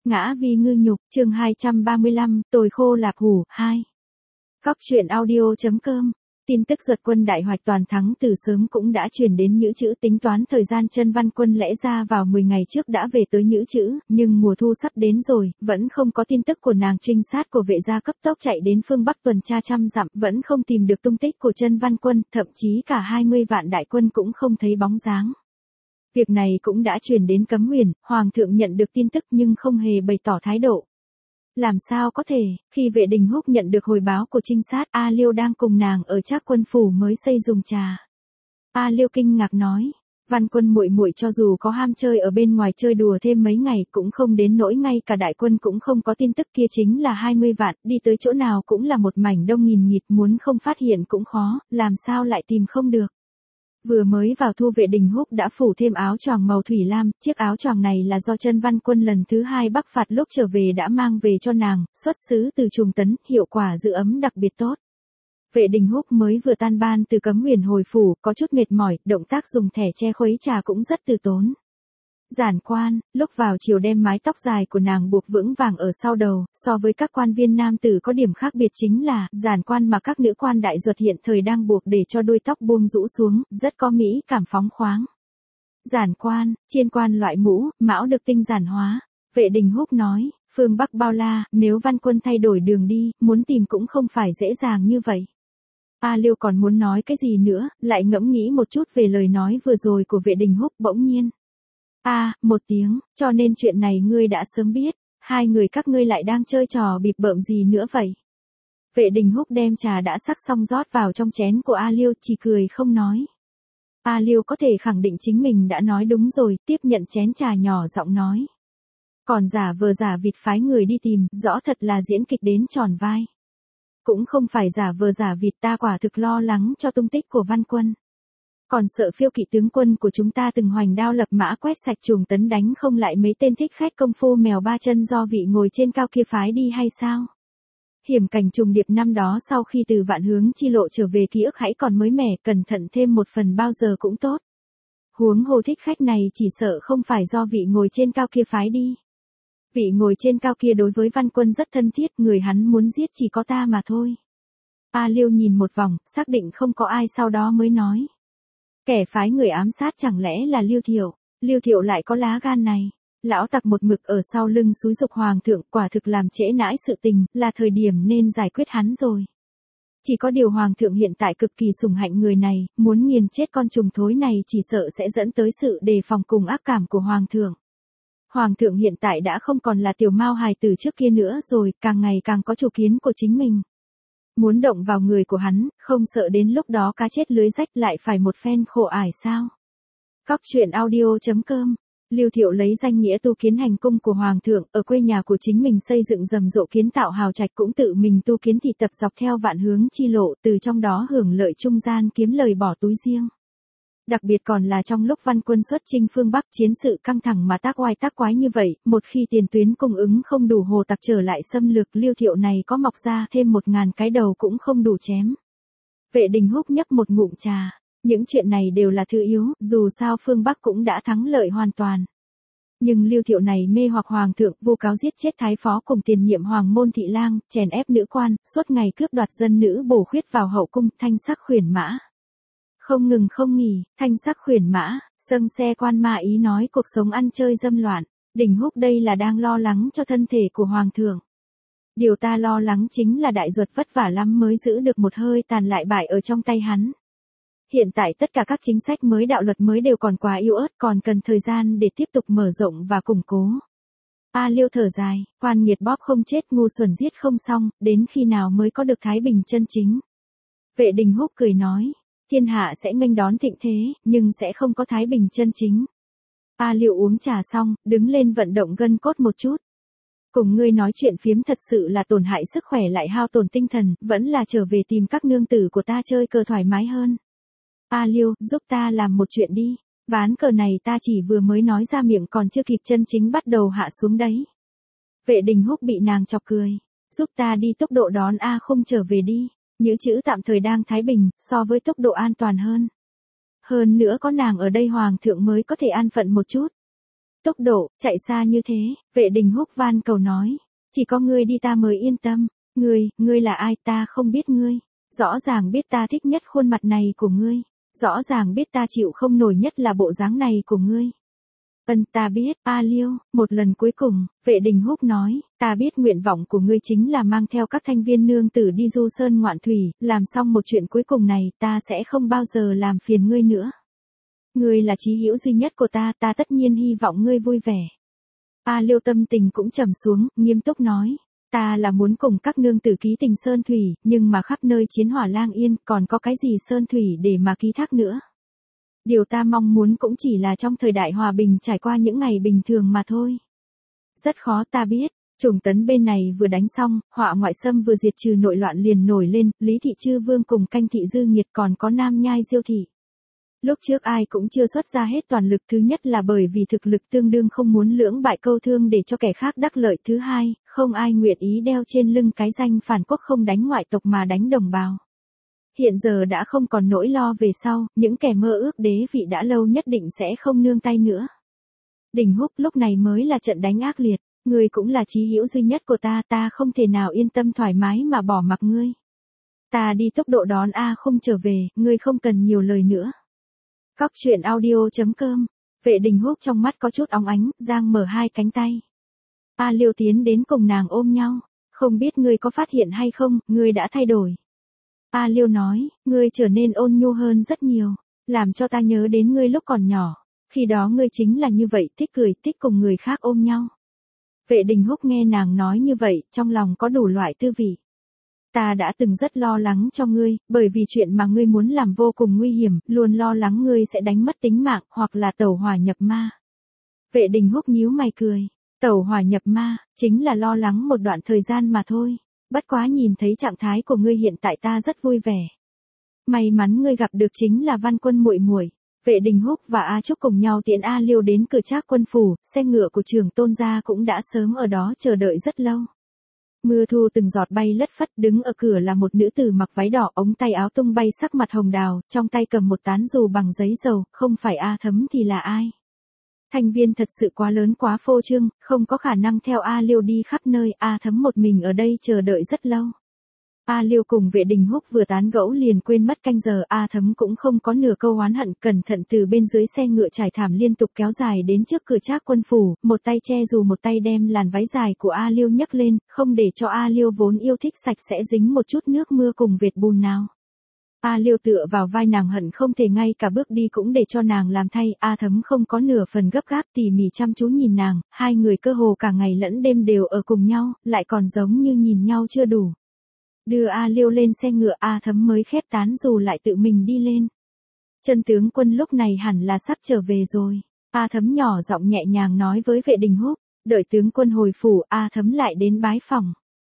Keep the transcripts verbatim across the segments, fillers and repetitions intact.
Ngã vì ngư nhục, chương hai trăm ba mươi lăm, tồi khô lạp hủ, hai. Góc truyện audio.com. Tin tức Duật quân đại hoạch toàn thắng từ sớm cũng đã truyền đến Nhữ Chữ, tính toán thời gian Chân Văn Quân lẽ ra vào mười ngày trước đã về tới Nhữ Chữ, nhưng mùa thu sắp đến rồi, vẫn không có tin tức của nàng. Trinh sát của vệ gia cấp tốc chạy đến phương Bắc tuần tra trăm dặm, vẫn không tìm được tung tích của Chân Văn Quân, thậm chí cả hai mươi vạn đại quân cũng không thấy bóng dáng. Việc này cũng đã truyền đến Cấm Huyền, Hoàng thượng nhận được tin tức nhưng không hề bày tỏ thái độ. Làm sao có thể, khi Vệ Đình Húc nhận được hồi báo của trinh sát, A Liêu đang cùng nàng ở Trác Quân phủ mới xây dùng trà. A Liêu kinh ngạc nói, Văn Quân muội muội cho dù có ham chơi ở bên ngoài chơi đùa thêm mấy ngày cũng không đến nỗi ngay cả đại quân cũng không có tin tức. Kia chính là hai mươi vạn, đi tới chỗ nào cũng là một mảnh đông nghìn nghịt, muốn không phát hiện cũng khó, làm sao lại tìm không được. Vừa mới vào thu, Vệ Đình Húc đã phủ thêm áo choàng màu thủy lam, chiếc áo choàng này là do Chân Văn Quân lần thứ hai bắc phạt lúc trở về đã mang về cho nàng, xuất xứ từ Trùng Tấn, hiệu quả giữ ấm đặc biệt tốt. Vệ Đình Húc mới vừa tan ban từ Cấm Huyền hồi phủ, có chút mệt mỏi, động tác dùng thẻ che khuấy trà cũng rất từ tốn. Giản Quan, lúc vào chiều đem mái tóc dài của nàng buộc vững vàng ở sau đầu, so với các quan viên nam tử có điểm khác biệt chính là, Giản Quan mà các nữ quan đại duật hiện thời đang buộc để cho đuôi tóc buông rũ xuống, rất có mỹ cảm phóng khoáng. Giản Quan, chiên quan loại mũ, mão được tinh giản hóa. Vệ Đình Húc nói, phương Bắc bao la, nếu Văn Quân thay đổi đường đi, muốn tìm cũng không phải dễ dàng như vậy. A Liêu còn muốn nói cái gì nữa, lại ngẫm nghĩ một chút về lời nói vừa rồi của Vệ Đình Húc, bỗng nhiên. A, à, một tiếng, cho nên chuyện này ngươi đã sớm biết, hai người các ngươi lại đang chơi trò bịp bợm gì nữa vậy? Vệ Đình Húc đem trà đã sắc xong rót vào trong chén của A Liêu, chỉ cười không nói. A Liêu có thể khẳng định chính mình đã nói đúng rồi, tiếp nhận chén trà nhỏ giọng nói. Còn giả vờ giả vịt phái người đi tìm, rõ thật là diễn kịch đến tròn vai. Cũng không phải giả vờ giả vịt, ta quả thực lo lắng cho tung tích của Văn Quân. Còn sợ phiêu kỵ tướng quân của chúng ta từng hoành đao lập mã quét sạch Trùng Tấn đánh không lại mấy tên thích khách công phu mèo ba chân do vị ngồi trên cao kia phái đi hay sao? Hiểm cảnh trùng điệp năm đó sau khi từ Vạn Hướng chi lộ trở về, ký ức hãy còn mới mẻ, cẩn thận thêm một phần bao giờ cũng tốt. Huống hồ thích khách này chỉ sợ không phải do vị ngồi trên cao kia phái đi. Vị ngồi trên cao kia đối với Văn Quân rất thân thiết, người hắn muốn giết chỉ có ta mà thôi. A Liêu nhìn một vòng, xác định không có ai sau đó mới nói. Kẻ phái người ám sát chẳng lẽ là Liêu Thiệu? Liêu Thiệu lại có lá gan này. Lão tặc một mực ở sau lưng xúi giục Hoàng thượng, quả thực làm trễ nãi sự tình, là thời điểm nên giải quyết hắn rồi. Chỉ có điều Hoàng thượng hiện tại cực kỳ sủng hạnh người này, muốn nghiền chết con trùng thối này chỉ sợ sẽ dẫn tới sự đề phòng cùng ác cảm của Hoàng thượng. Hoàng thượng hiện tại đã không còn là tiểu mao hài tử trước kia nữa rồi, càng ngày càng có chủ kiến của chính mình. Muốn động vào người của hắn, không sợ đến lúc đó cá chết lưới rách lại phải một phen khổ ải sao? Góc truyện audio.com. Liêu Thiệu lấy danh nghĩa tu kiến hành cung của Hoàng thượng, ở quê nhà của chính mình xây dựng rầm rộ kiến tạo hào trạch, cũng tự mình tu kiến thị tập dọc theo Vạn Hướng chi lộ, từ trong đó hưởng lợi trung gian kiếm lời bỏ túi riêng. Đặc biệt còn là trong lúc Văn Quân xuất chinh phương Bắc, chiến sự căng thẳng mà tác oai tác quái như vậy, một khi tiền tuyến cung ứng không đủ, hồ tặc trở lại xâm lược, Liêu Thiệu này có mọc ra thêm một ngàn cái đầu cũng không đủ chém. Vệ Đình Húc nhấp một ngụm trà, những chuyện này đều là thứ yếu, dù sao phương Bắc cũng đã thắng lợi hoàn toàn. Nhưng Liêu Thiệu này mê hoặc Hoàng thượng, vu cáo giết chết thái phó cùng tiền nhiệm Hoàng môn thị lang, chèn ép nữ quan, suốt ngày cướp đoạt dân nữ bổ khuyết vào hậu cung, thanh sắc khuyển mã. Không ngừng không nghỉ, thanh sắc khuyển mã, xâng xe quan ma ý nói cuộc sống ăn chơi dâm loạn. Đình Húc đây là đang lo lắng cho thân thể của Hoàng thượng. Điều ta lo lắng chính là đại duật vất vả lắm mới giữ được một hơi tàn lại bại ở trong tay hắn. Hiện tại tất cả các chính sách mới, đạo luật mới đều còn quá yếu ớt, còn cần thời gian để tiếp tục mở rộng và củng cố. A Liêu thở dài, quan nghiệt bóp không chết, ngu xuẩn giết không xong, đến khi nào mới có được thái bình chân chính? Vệ Đình Húc cười nói. Thiên hạ sẽ nghênh đón thịnh thế, nhưng sẽ không có thái bình chân chính. A Liêu uống trà xong, đứng lên vận động gân cốt một chút. Cùng ngươi nói chuyện phiếm thật sự là tổn hại sức khỏe lại hao tổn tinh thần, vẫn là trở về tìm các nương tử của ta chơi cờ thoải mái hơn. A Liêu, giúp ta làm một chuyện đi. Ván cờ này ta chỉ vừa mới nói ra miệng, còn chưa kịp chân chính bắt đầu hạ xuống đấy. Vệ Đình Húc bị nàng chọc cười. Giúp ta đi tốc độ đón A Khung trở về đi. Nhữ Chữ tạm thời đang thái bình, so với tốc độ an toàn hơn. Hơn nữa có nàng ở đây Hoàng thượng mới có thể an phận một chút. Tốc độ, chạy xa như thế, Vệ Đình Húc van cầu nói. Chỉ có ngươi đi ta mới yên tâm. Ngươi, ngươi là ai ta không biết ngươi. Rõ ràng biết ta thích nhất khuôn mặt này của ngươi. Rõ ràng biết ta chịu không nổi nhất là bộ dáng này của ngươi. Ân ta biết, A Liêu, một lần cuối cùng, Vệ Đình Húc nói, ta biết nguyện vọng của ngươi chính là mang theo các thanh viên nương tử đi du sơn ngoạn thủy, làm xong một chuyện cuối cùng này, ta sẽ không bao giờ làm phiền ngươi nữa. Ngươi là chí hữu duy nhất của ta, ta tất nhiên hy vọng ngươi vui vẻ. A Liêu tâm tình cũng trầm xuống, nghiêm túc nói, ta là muốn cùng các nương tử ký tình sơn thủy, nhưng mà khắp nơi chiến hỏa lang yên, còn có cái gì sơn thủy để mà ký thác nữa. Điều ta mong muốn cũng chỉ là trong thời đại hòa bình trải qua những ngày bình thường mà thôi. Rất khó ta biết, Trùng Tấn bên này vừa đánh xong, họa ngoại xâm vừa diệt trừ nội loạn liền nổi lên, Lý Thị Chư Vương cùng Canh Thị Dư Nghiệt còn có Nam Nhai Diêu Thị. Lúc trước ai cũng chưa xuất ra hết toàn lực, thứ nhất là bởi vì thực lực tương đương không muốn lưỡng bại câu thương để cho kẻ khác đắc lợi, thứ hai, không ai nguyện ý đeo trên lưng cái danh phản quốc không đánh ngoại tộc mà đánh đồng bào. Hiện giờ đã không còn nỗi lo về sau, những kẻ mơ ước đế vị đã lâu nhất định sẽ không nương tay nữa. Đình Húc lúc này mới là trận đánh ác liệt, ngươi cũng là chí hữu duy nhất của ta, ta không thể nào yên tâm thoải mái mà bỏ mặc ngươi. Ta đi tốc độ đón A không trở về, ngươi không cần nhiều lời nữa. Cóc truyện audio chấm com, Vệ Đình Húc trong mắt có chút óng ánh, giang mở hai cánh tay. A Liêu tiến đến cùng nàng ôm nhau, không biết ngươi có phát hiện hay không, ngươi đã thay đổi. A Liêu nói, ngươi trở nên ôn nhu hơn rất nhiều, làm cho ta nhớ đến ngươi lúc còn nhỏ, khi đó ngươi chính là như vậy, thích cười, thích cùng người khác ôm nhau. Vệ Đình Húc nghe nàng nói như vậy, trong lòng có đủ loại tư vị. Ta đã từng rất lo lắng cho ngươi, bởi vì chuyện mà ngươi muốn làm vô cùng nguy hiểm, luôn lo lắng ngươi sẽ đánh mất tính mạng, hoặc là tẩu hỏa nhập ma. Vệ Đình Húc nhíu mày cười, tẩu hỏa nhập ma, chính là lo lắng một đoạn thời gian mà thôi. Bất quá nhìn thấy trạng thái của ngươi hiện tại ta rất vui vẻ. May mắn ngươi gặp được chính là Văn Quân muội muội. Vệ Đình Húc và A Trúc cùng nhau tiễn A Liêu đến cửa Trác quân phủ, xe ngựa của Trường Tôn gia cũng đã sớm ở đó chờ đợi rất lâu. Mưa thu từng giọt bay lất phất, đứng ở cửa là một nữ tử mặc váy đỏ, ống tay áo tung bay sắc mặt hồng đào, trong tay cầm một tán dù bằng giấy dầu, không phải A Thấm thì là ai? Thanh viên thật sự quá lớn quá phô trương, không có khả năng theo A Liêu đi khắp nơi, A Thấm một mình ở đây chờ đợi rất lâu. A Liêu cùng Vệ Đình Húc vừa tán gẫu liền quên mất canh giờ, A Thấm cũng không có nửa câu oán hận, cẩn thận từ bên dưới xe ngựa trải thảm liên tục kéo dài đến trước cửa Trác quân phủ, một tay che dù một tay đem làn váy dài của A Liêu nhấc lên, không để cho A Liêu vốn yêu thích sạch sẽ dính một chút nước mưa cùng vệt bùn nào. A Liêu tựa vào vai nàng hận không thể ngay cả bước đi cũng để cho nàng làm thay, A Thấm không có nửa phần gấp gáp tỉ mỉ chăm chú nhìn nàng, hai người cơ hồ cả ngày lẫn đêm đều ở cùng nhau, lại còn giống như nhìn nhau chưa đủ. Đưa A Liêu lên xe ngựa, A Thấm mới khép tán dù lại tự mình đi lên. Chân tướng quân lúc này hẳn là sắp trở về rồi. A Thấm nhỏ giọng nhẹ nhàng nói với Vệ Đình Húc, đợi tướng quân hồi phủ, A Thấm lại đến bái phòng.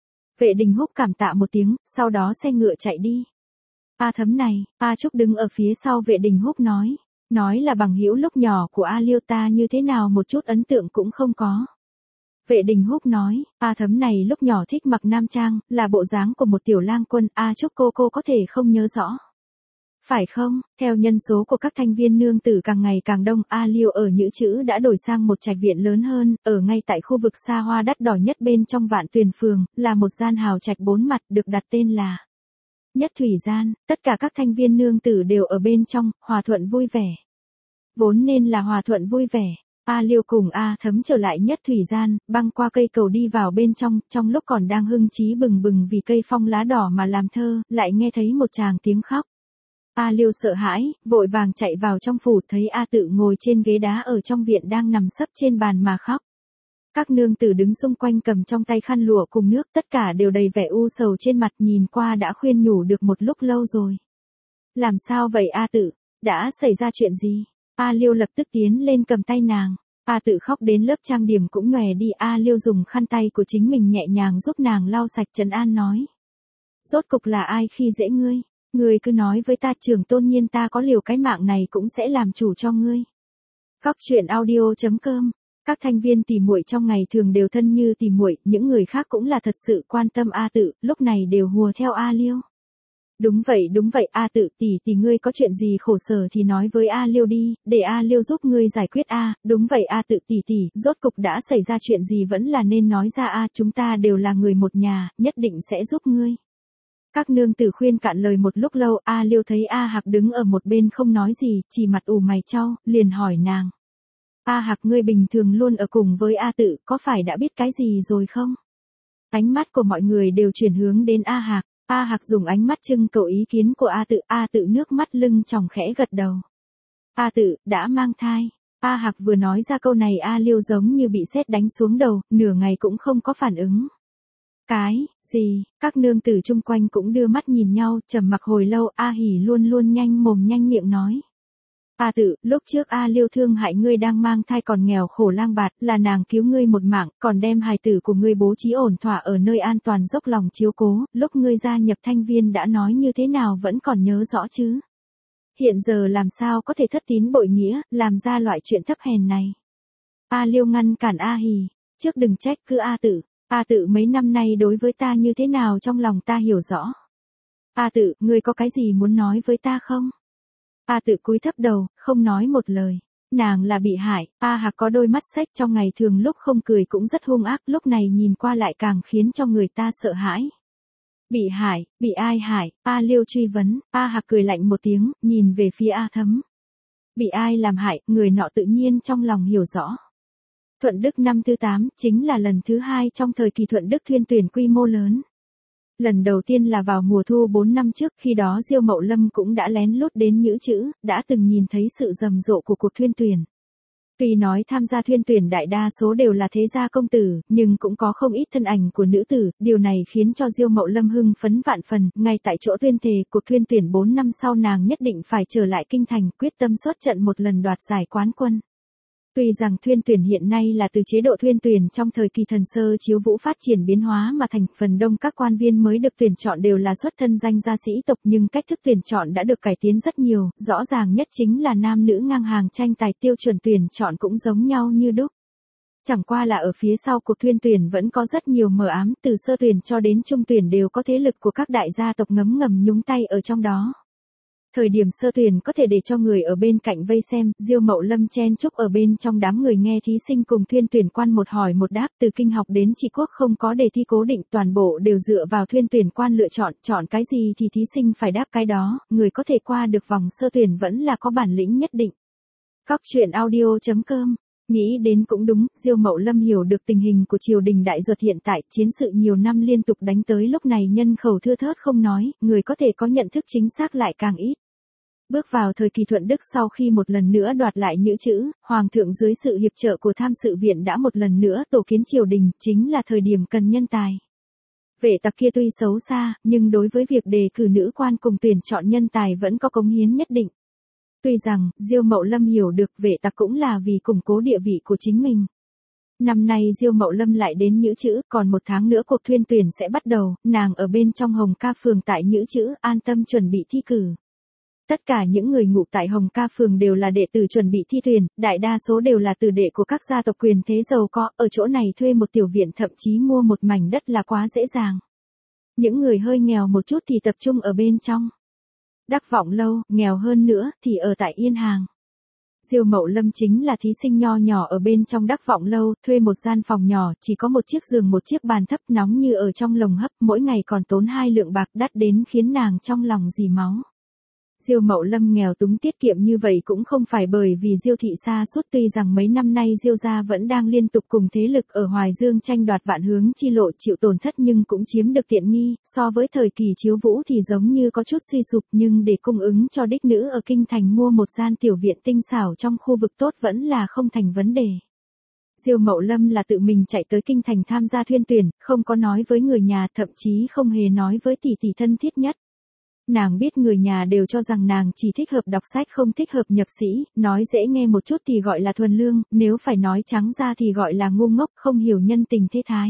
Vệ Đình Húc cảm tạ một tiếng, sau đó xe ngựa chạy đi. A Thấm này, A Trúc đứng ở phía sau Vệ Đình Húc nói, nói là bằng hữu lúc nhỏ của A Liêu ta như thế nào một chút ấn tượng cũng không có. Vệ Đình Húc nói, A Thấm này lúc nhỏ thích mặc nam trang, là bộ dáng của một tiểu lang quân, A Trúc cô cô có thể không nhớ rõ. Phải không, theo nhân số của các thanh viên nương tử càng ngày càng đông, A Liêu ở Nhữ Chữ đã đổi sang một trạch viện lớn hơn, ở ngay tại khu vực xa hoa đắt đỏ nhất bên trong Vạn Tuyền Phường, là một gian hào trạch bốn mặt được đặt tên là Nhất Thủy Gian, tất cả các thanh viên nương tử đều ở bên trong, hòa thuận vui vẻ. Vốn nên là hòa thuận vui vẻ. A Liêu cùng A Thấm trở lại Nhất Thủy Gian, băng qua cây cầu đi vào bên trong, trong lúc còn đang hưng trí bừng bừng vì cây phong lá đỏ mà làm thơ, lại nghe thấy một tràng tiếng khóc. A Liêu sợ hãi, vội vàng chạy vào trong phủ, thấy A Tự ngồi trên ghế đá ở trong viện đang nằm sấp trên bàn mà khóc. Các nương tử đứng xung quanh cầm trong tay khăn lụa cùng nước, tất cả đều đầy vẻ u sầu trên mặt, nhìn qua đã khuyên nhủ được một lúc lâu rồi. Làm sao vậy A Tự, đã xảy ra chuyện gì? A Liêu lập tức tiến lên cầm tay nàng. A Tự khóc đến lớp trang điểm cũng nhòe đi, A Liêu dùng khăn tay của chính mình nhẹ nhàng giúp nàng lau sạch, trấn an nói. Rốt cục là ai khi dễ ngươi? Ngươi cứ nói với ta, Trường Tôn Nhiên ta có liều cái mạng này cũng sẽ làm chủ cho ngươi. Cóc truyện audio chấm com. Các thanh viên tỉ muội trong ngày thường đều thân như tỉ muội, những người khác cũng là thật sự quan tâm A Tự, lúc này đều hùa theo A Liêu. Đúng vậy đúng vậy A Tự tỷ tỷ ngươi có chuyện gì khổ sở thì nói với A Liêu đi, để A Liêu giúp ngươi giải quyết A, đúng vậy A Tự tỷ tỷ, rốt cục đã xảy ra chuyện gì vẫn là nên nói ra A, chúng ta đều là người một nhà, nhất định sẽ giúp ngươi. Các nương tử khuyên cạn lời một lúc lâu, A Liêu thấy A Hạc đứng ở một bên không nói gì, chỉ mặt ủ mày chau, liền hỏi nàng. A Hạc ngươi bình thường luôn ở cùng với A Tự, có phải đã biết cái gì rồi không? Ánh mắt của mọi người đều chuyển hướng đến A Hạc. A Hạc dùng ánh mắt trưng cầu ý kiến của A Tự, A Tự nước mắt lưng tròng khẽ gật đầu. A Tự, đã mang thai. A Hạc vừa nói ra câu này A Liêu giống như bị sét đánh xuống đầu, nửa ngày cũng không có phản ứng. Cái, gì, các nương tử chung quanh cũng đưa mắt nhìn nhau, trầm mặc hồi lâu, A Hỉ luôn luôn nhanh mồm nhanh miệng nói. A Tự, lúc trước A Liêu thương hại ngươi đang mang thai còn nghèo khổ lang bạt, là nàng cứu ngươi một mạng, còn đem hài tử của ngươi bố trí ổn thỏa ở nơi an toàn dốc lòng chiếu cố, lúc ngươi gia nhập Thanh Viên đã nói như thế nào vẫn còn nhớ rõ chứ. Hiện giờ làm sao có thể thất tín bội nghĩa, làm ra loại chuyện thấp hèn này. A Liêu ngăn cản A Hỉ, trước đừng trách cứ A Tự, A Tự mấy năm nay đối với ta như thế nào trong lòng ta hiểu rõ. A Tự, ngươi có cái gì muốn nói với ta không? A Tự cúi thấp đầu, không nói một lời. Nàng là bị hại, A Hạc có đôi mắt xếch trong ngày thường lúc không cười cũng rất hung ác, lúc này nhìn qua lại càng khiến cho người ta sợ hãi. Bị hại, bị ai hại? A Liêu truy vấn, A Hạc cười lạnh một tiếng, nhìn về phía A Thấm. Bị ai làm hại, người nọ tự nhiên trong lòng hiểu rõ. Thuận Đức năm thứ tám, chính là lần thứ hai trong thời kỳ Thuận Đức thuyên tuyển quy mô lớn. Lần đầu tiên là vào mùa thu bốn năm trước, khi đó Diêu Mậu Lâm cũng đã lén lút đến Nhữ Chữ, đã từng nhìn thấy sự rầm rộ của cuộc thuyên tuyển. Tuy nói tham gia thuyên tuyển đại đa số đều là thế gia công tử, nhưng cũng có không ít thân ảnh của nữ tử, điều này khiến cho Diêu Mậu Lâm hưng phấn vạn phần, ngay tại chỗ tuyên thề, cuộc thuyên tuyển bốn năm sau nàng nhất định phải trở lại kinh thành, quyết tâm xuất trận một lần đoạt giải quán quân. Tuy rằng thuyên tuyển hiện nay là từ chế độ thuyên tuyển trong thời kỳ thần sơ chiếu vũ phát triển biến hóa mà thành phần đông các quan viên mới được tuyển chọn đều là xuất thân danh gia sĩ tộc, nhưng cách thức tuyển chọn đã được cải tiến rất nhiều, rõ ràng nhất chính là nam nữ ngang hàng tranh tài, tiêu chuẩn tuyển chọn cũng giống nhau như đúc. Chẳng qua là ở phía sau cuộc thuyên tuyển vẫn có rất nhiều mờ ám, từ sơ tuyển cho đến trung tuyển đều có thế lực của các đại gia tộc ngấm ngầm nhúng tay ở trong đó. Thời điểm sơ tuyển có thể để cho người ở bên cạnh vây xem, Diêu Mậu Lâm chen chúc ở bên trong đám người nghe thí sinh cùng thuyên tuyển quan một hỏi một đáp, từ kinh học đến trị quốc không có đề thi cố định, toàn bộ đều dựa vào thuyên tuyển quan lựa chọn, chọn cái gì thì thí sinh phải đáp cái đó, người có thể qua được vòng sơ tuyển vẫn là có bản lĩnh nhất định. Cóc truyện audio chấm com. Nghĩ đến cũng đúng, Diêu Mậu Lâm hiểu được tình hình của triều đình đại ruột hiện tại, chiến sự nhiều năm liên tục đánh tới lúc này nhân khẩu thưa thớt không nói, người có thể có nhận thức chính xác lại càng ít. Bước vào thời kỳ Thuận Đức sau khi một lần nữa đoạt lại Nhữ Chữ, Hoàng thượng dưới sự hiệp trợ của tham sự viện đã một lần nữa tổ kiến triều đình, chính là thời điểm cần nhân tài. Vệ tặc kia tuy xấu xa, nhưng đối với việc đề cử nữ quan cùng tuyển chọn nhân tài vẫn có cống hiến nhất định. Tuy rằng, Diêu Mậu Lâm hiểu được vệ tặc cũng là vì củng cố địa vị của chính mình. Năm nay Diêu Mậu Lâm lại đến Nhữ Chữ, còn một tháng nữa cuộc thuyên tuyển sẽ bắt đầu, nàng ở bên trong Hồng Ca Phường tại Nhữ Chữ, an tâm chuẩn bị thi cử. Tất cả những người ngụ tại Hồng Ca Phường đều là đệ tử chuẩn bị thi tuyển, đại đa số đều là tử đệ của các gia tộc quyền thế giàu có, ở chỗ này thuê một tiểu viện thậm chí mua một mảnh đất là quá dễ dàng. Những người hơi nghèo một chút thì tập trung ở bên trong. Đắc Vọng Lâu, nghèo hơn nữa, thì ở tại Yên Hàng. Diêu Mậu Lâm chính là thí sinh nho nhỏ ở bên trong Đắc Vọng Lâu, thuê một gian phòng nhỏ, chỉ có một chiếc giường một chiếc bàn thấp, nóng như ở trong lồng hấp, mỗi ngày còn tốn hai lượng bạc, đắt đến khiến nàng trong lòng dì máu. Diêu Mậu Lâm nghèo túng tiết kiệm như vậy cũng không phải bởi vì Diêu thị xa suốt, tuy rằng mấy năm nay Diêu gia vẫn đang liên tục cùng thế lực ở Hoài Dương tranh đoạt Vạn Hướng chi lộ chịu tổn thất nhưng cũng chiếm được tiện nghi, so với thời kỳ chiếu vũ thì giống như có chút suy sụp, nhưng để cung ứng cho đích nữ ở kinh thành mua một gian tiểu viện tinh xảo trong khu vực tốt vẫn là không thành vấn đề. Diêu Mậu Lâm là tự mình chạy tới kinh thành tham gia thuyên tuyển, không có nói với người nhà, thậm chí không hề nói với tỷ tỷ thân thiết nhất. Nàng biết người nhà đều cho rằng nàng chỉ thích hợp đọc sách không thích hợp nhập sĩ, nói dễ nghe một chút thì gọi là thuần lương, nếu phải nói trắng ra thì gọi là ngu ngốc, không hiểu nhân tình thế thái.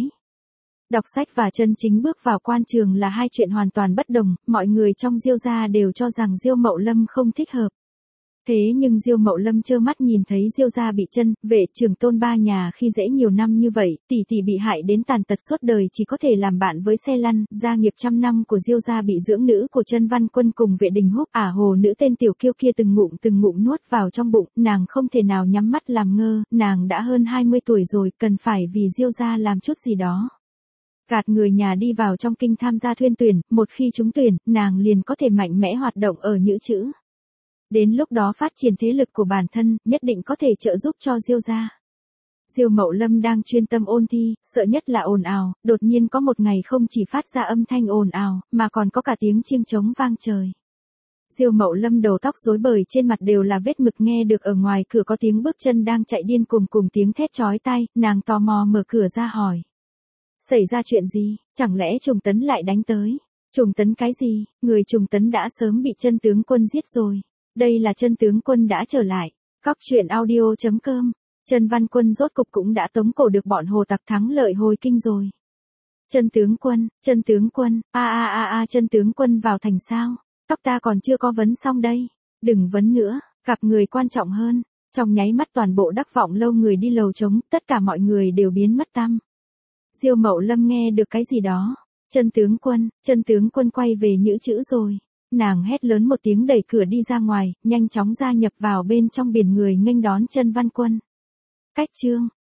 Đọc sách và chân chính bước vào quan trường là hai chuyện hoàn toàn bất đồng, mọi người trong Diêu gia đều cho rằng Diêu Mậu Lâm không thích hợp. Thế nhưng Diêu Mậu Lâm trơ mắt nhìn thấy Diêu gia bị chân, vệ, trưởng tôn ba nhà khi dễ nhiều năm như vậy, tỷ tỷ bị hại đến tàn tật suốt đời chỉ có thể làm bạn với xe lăn, gia nghiệp trăm năm của Diêu gia bị dưỡng nữ của Chân Văn Quân cùng vệ đình húc, ả hồ nữ tên tiểu kiêu kia từng ngụm từng ngụm nuốt vào trong bụng, nàng không thể nào nhắm mắt làm ngơ, nàng đã hơn hai mươi tuổi rồi, cần phải vì Diêu gia làm chút gì đó. Gạt người nhà đi vào trong kinh tham gia thuyên tuyển, một khi trúng tuyển, nàng liền có thể mạnh mẽ hoạt động ở nhữ chữ. Đến lúc đó phát triển thế lực của bản thân, nhất định có thể trợ giúp cho Diêu gia. Diêu Mậu Lâm đang chuyên tâm ôn thi, sợ nhất là ồn ào, đột nhiên có một ngày không chỉ phát ra âm thanh ồn ào, mà còn có cả tiếng chiêng trống vang trời. Diêu Mậu Lâm đầu tóc rối bời, trên mặt đều là vết mực, nghe được ở ngoài cửa có tiếng bước chân đang chạy điên cùng cùng tiếng thét chói tai, nàng tò mò mở cửa ra hỏi. Xảy ra chuyện gì, chẳng lẽ Trùng Tấn lại đánh tới? Trùng Tấn cái gì, người Trùng Tấn đã sớm bị Chân tướng quân giết rồi. Đây là Chân tướng quân đã trở lại. Cóc truyện audio chấm com. Chân Văn Quân rốt cục cũng đã tống cổ được bọn hồ tặc thắng lợi hồi kinh rồi. Chân tướng quân, Chân tướng quân, a a a a Chân tướng quân vào thành sao? Tóc ta còn chưa có vấn xong đây. Đừng vấn nữa, gặp người quan trọng hơn. Trong nháy mắt toàn bộ Đắc Vọng lâu người đi lầu trống, tất cả mọi người đều biến mất tăm. Diêu Mậu Lâm nghe được cái gì đó. Chân tướng quân, Chân tướng quân quay về nhữ chữ rồi. Nàng hét lớn một tiếng đẩy cửa đi ra ngoài, nhanh chóng gia nhập vào bên trong biển người nghênh đón Chân Văn Quân. Cách chương